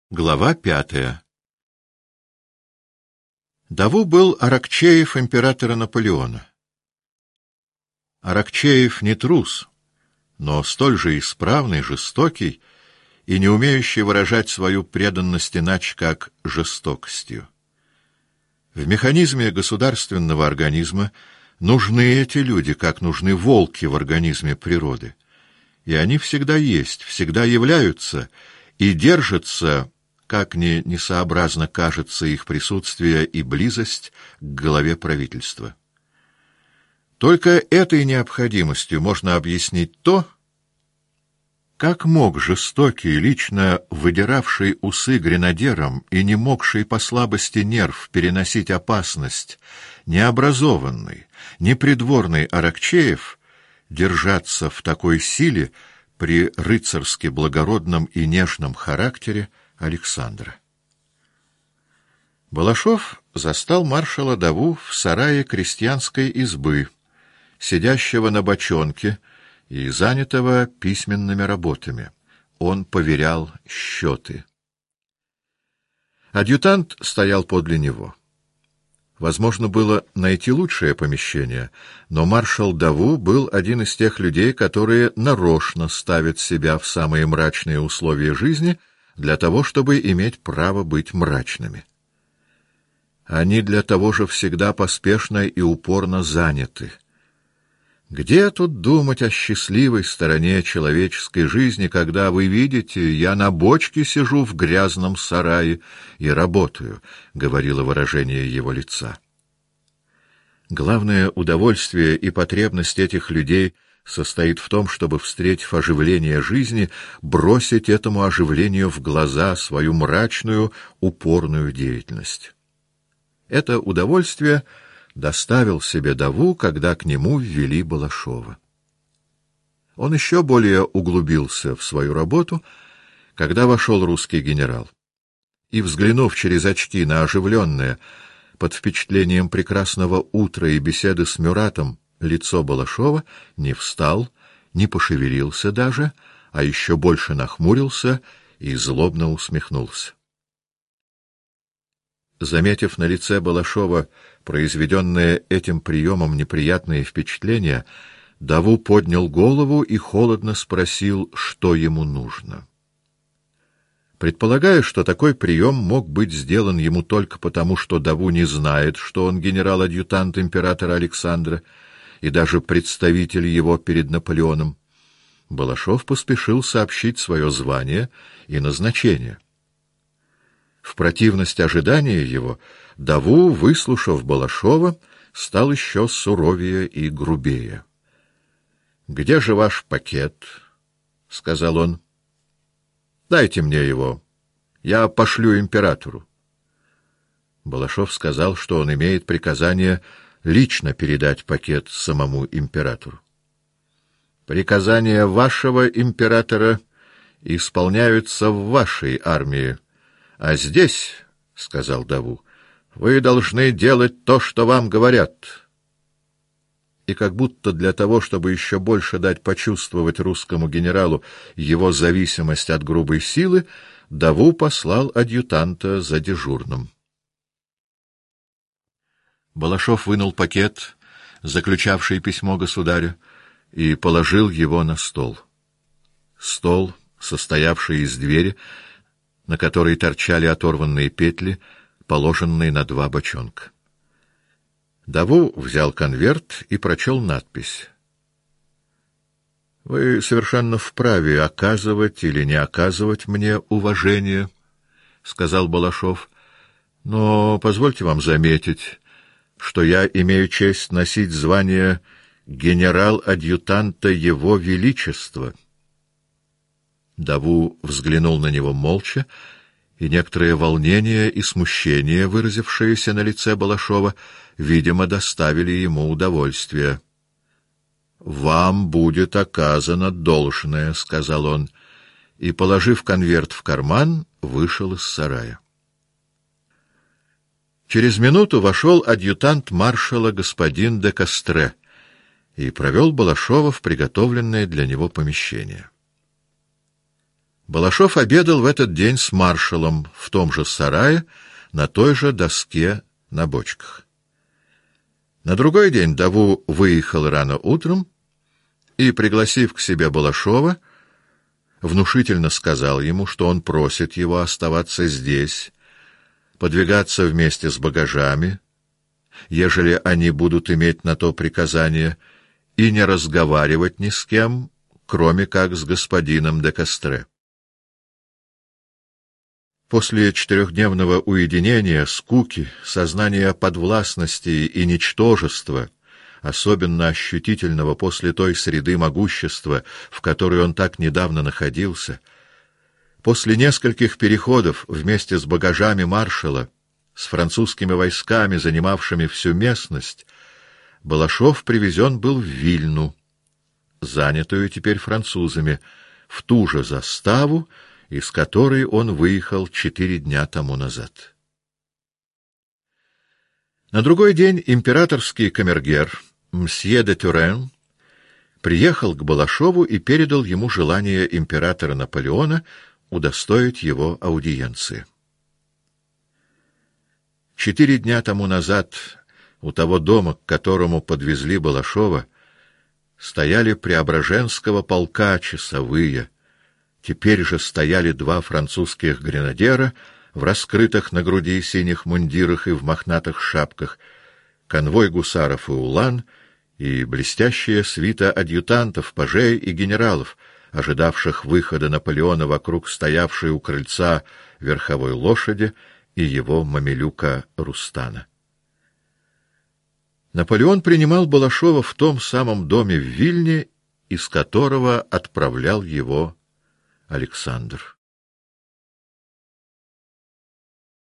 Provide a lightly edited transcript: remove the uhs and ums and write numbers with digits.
Глава 5. Даву был Аракчеев императора Наполеона. Аракчеев не трус, но столь же исправный, жестокий и не умеющий выражать свою преданность иначе, как жестокостью. В механизме государственного организма нужны эти люди, как нужны волки в организме природы. И они всегда есть, всегда являются и держатся, как ни несообразно кажется их присутствие и близость к главе правительства. Только этой необходимостью можно объяснить то, как мог жестокий, лично выдиравший усы гренадерам и не могший по слабости нерв переносить опасность, необразованный, непридворный Аракчеев держаться в такой силе при рыцарски благородном и нежном характере Александра. Балашов застал маршала Даву в сарае крестьянской избы, сидящего на бочонке и занятого письменными работами. Он поверял счеты. Адъютант стоял подле него. Возможно было найти лучшее помещение, но маршал Даву был один из тех людей, которые нарочно ставят себя в самые мрачные условия жизни для того, чтобы иметь право быть мрачными. Они для того же всегда поспешно и упорно заняты. Где тут думать о счастливой стороне человеческой жизни, когда вы видите, я на бочке сижу в грязном сарае и работаю, — говорило выражение его лица. Главное удовольствие и потребность этих людей состоит в том, чтобы, встретив оживление жизни, бросить этому оживлению в глаза свою мрачную, упорную деятельность. Это удовольствие доставил себе Даву, когда к нему ввели Балашова. Он еще более углубился в свою работу, когда вошел русский генерал. И, взглянув через очки на оживленное, под впечатлением прекрасного утра и беседы с Мюратом, лицо Балашова, не встал, не пошевелился даже, а еще больше нахмурился и злобно усмехнулся. Заметив на лице Балашова произведенное этим приемом неприятное впечатление, Даву поднял голову и холодно спросил, что ему нужно. Предполагая, что такой прием мог быть сделан ему только потому, что Даву не знает, что он генерал-адъютант императора Александра и даже представитель его перед Наполеоном, Балашов поспешил сообщить свое звание и назначение. В противность ожидания его, Даву, выслушав Балашова, стал еще суровее и грубее. — Где же ваш пакет? — сказал он. — Дайте мне его. Я пошлю императору. Балашов сказал, что он имеет приказание лично передать пакет самому императору. — Приказания вашего императора исполняются в вашей армии. А здесь, — сказал Даву, — вы должны делать то, что вам говорят. И как будто для того, чтобы еще больше дать почувствовать русскому генералу его зависимость от грубой силы, Даву послал адъютанта за дежурным. Балашов вынул пакет, заключавший письмо государю, и положил его на стол. Стол, состоявший из двери, на которой торчали оторванные петли, положенные на два бочонка. Даву взял конверт и прочел надпись. — Вы совершенно вправе оказывать или не оказывать мне уважение, — сказал Балашов, — но позвольте вам заметить, что я имею честь носить звание генерал-адъютанта Его Величества. Даву взглянул на него молча, и некоторое волнение и смущение, выразившееся на лице Балашова, видимо, доставили ему удовольствие. — Вам будет оказано должное, — сказал он, и, положив конверт в карман, вышел из сарая. Через минуту вошел адъютант маршала господин де Кастре и провел Балашова в приготовленное для него помещение. Балашов обедал в этот день с маршалом в том же сарае, на той же доске на бочках. На другой день Даву выехал рано утром и, пригласив к себе Балашова, внушительно сказал ему, что он просит его оставаться здесь, подвигаться вместе с багажами, ежели они будут иметь на то приказание, и не разговаривать ни с кем, кроме как с господином де Кастре. После четырехдневного уединения, скуки, сознания подвластности и ничтожества, особенно ощутительного после той среды могущества, в которой он так недавно находился, после нескольких переходов вместе с багажами маршала, с французскими войсками, занимавшими всю местность, Балашов привезен был в Вильну, занятую теперь французами, в ту же заставу, из которой он выехал 4 дня тому назад. На другой день императорский камергер мсье де Тюрен приехал к Балашову и передал ему желание императора Наполеона удостоить его аудиенции. 4 дня тому назад у того дома, к которому подвезли Балашова, стояли Преображенского полка часовые. Теперь же стояли 2 французских гренадера в раскрытых на груди синих мундирах и в мохнатых шапках, конвой гусаров и улан и блестящая свита адъютантов, пажей и генералов, ожидавших выхода Наполеона вокруг стоявшей у крыльца верховой лошади и его мамилюка Рустана. Наполеон принимал Балашова в том самом доме в Вильне, из которого отправлял его Александр.